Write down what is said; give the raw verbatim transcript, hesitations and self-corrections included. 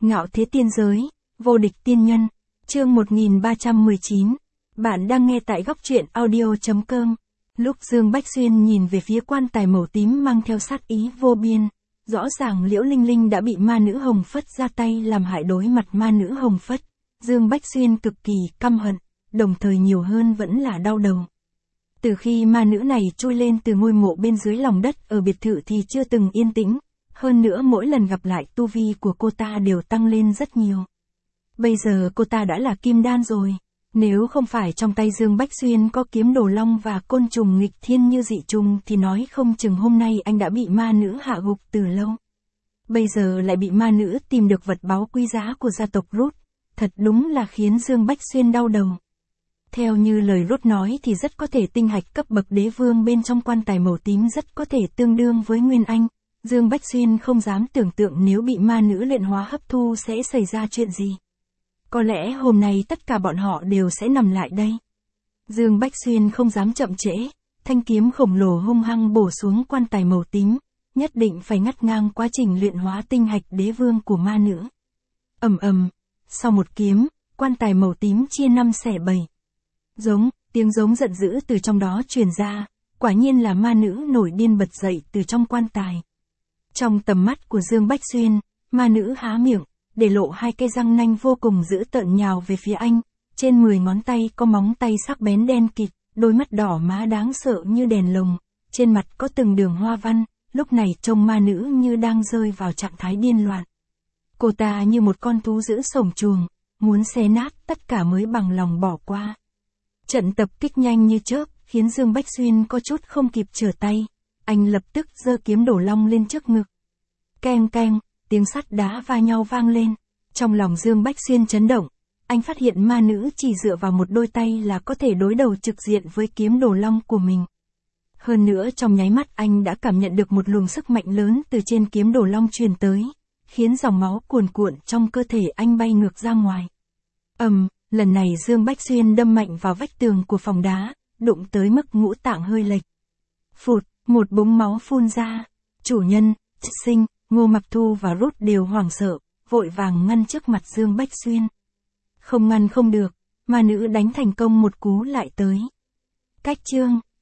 Ngạo thế tiên giới, vô địch tiên nhân, chương một nghìn ba trăm mười chín. Bạn đang nghe tại góc truyện audio.com. Lúc Dương Bách Xuyên nhìn về phía quan tài màu tím mang theo sát ý vô biên, rõ ràng Liễu Linh Linh đã bị ma nữ Hồng Phất ra tay làm hại. Đối mặt ma nữ Hồng Phất, Dương Bách Xuyên cực kỳ căm hận, đồng thời nhiều hơn vẫn là đau đầu. Từ khi ma nữ này chui lên từ ngôi mộ bên dưới lòng đất ở biệt thự thì chưa từng yên tĩnh, hơn nữa mỗi lần gặp lại tu vi của cô ta đều tăng lên rất nhiều. Bây giờ cô ta đã là kim đan rồi, nếu không phải trong tay Dương Bách Xuyên có kiếm đồ long và côn trùng nghịch thiên như dị trùng thì nói không chừng hôm nay anh đã bị ma nữ hạ gục từ lâu. Bây giờ lại bị ma nữ tìm được vật báu quý giá của gia tộc Rút, thật đúng là khiến Dương Bách Xuyên đau đầu. Theo như lời Rút nói thì rất có thể tinh hạch cấp bậc đế vương bên trong quan tài màu tím rất có thể tương đương với Nguyên Anh. Dương Bách Xuyên không dám tưởng tượng nếu bị ma nữ luyện hóa hấp thu sẽ xảy ra chuyện gì. Có lẽ hôm nay tất cả bọn họ đều sẽ nằm lại đây. Dương Bách Xuyên không dám chậm trễ, thanh kiếm khổng lồ hung hăng bổ xuống quan tài màu tím, nhất định phải ngắt ngang quá trình luyện hóa tinh hạch đế vương của ma nữ. Ầm ầm, sau một kiếm, quan tài màu tím chia năm xẻ bảy. Giống, tiếng giống giận dữ từ trong đó truyền ra, quả nhiên là ma nữ nổi điên bật dậy từ trong quan tài. Trong tầm mắt của Dương Bách Xuyên, ma nữ há miệng, để lộ hai cây răng nanh vô cùng dữ tợn nhào về phía anh, trên mười ngón tay có móng tay sắc bén đen kịt, đôi mắt đỏ má đáng sợ như đèn lồng, trên mặt có từng đường hoa văn, lúc này trông ma nữ như đang rơi vào trạng thái điên loạn. Cô ta như một con thú dữ sổng chuồng, muốn xé nát tất cả mới bằng lòng bỏ qua. Trận tập kích nhanh như chớp, khiến Dương Bách Xuyên có chút không kịp trở tay, anh lập tức giơ kiếm đổ long lên trước ngực. Keng keng, tiếng sắt đá va nhau vang lên, trong lòng Dương Bách Xuyên chấn động, anh phát hiện ma nữ chỉ dựa vào một đôi tay là có thể đối đầu trực diện với kiếm đổ long của mình. Hơn nữa trong nháy mắt anh đã cảm nhận được một luồng sức mạnh lớn từ trên kiếm đổ long truyền tới, khiến dòng máu cuồn cuộn trong cơ thể anh bay ngược ra ngoài. Ầm, lần này Dương Bách Xuyên đâm mạnh vào vách tường của phòng đá, đụng tới mức ngũ tạng hơi lệch. Phụt, một búng máu phun ra, chủ nhân, Sinh, Ngô Mặc Thu và Rút đều hoảng sợ, vội vàng ngăn trước mặt Dương Bách Xuyên. Không ngăn không được, ma nữ đánh thành công một cú lại tới. Cách chương,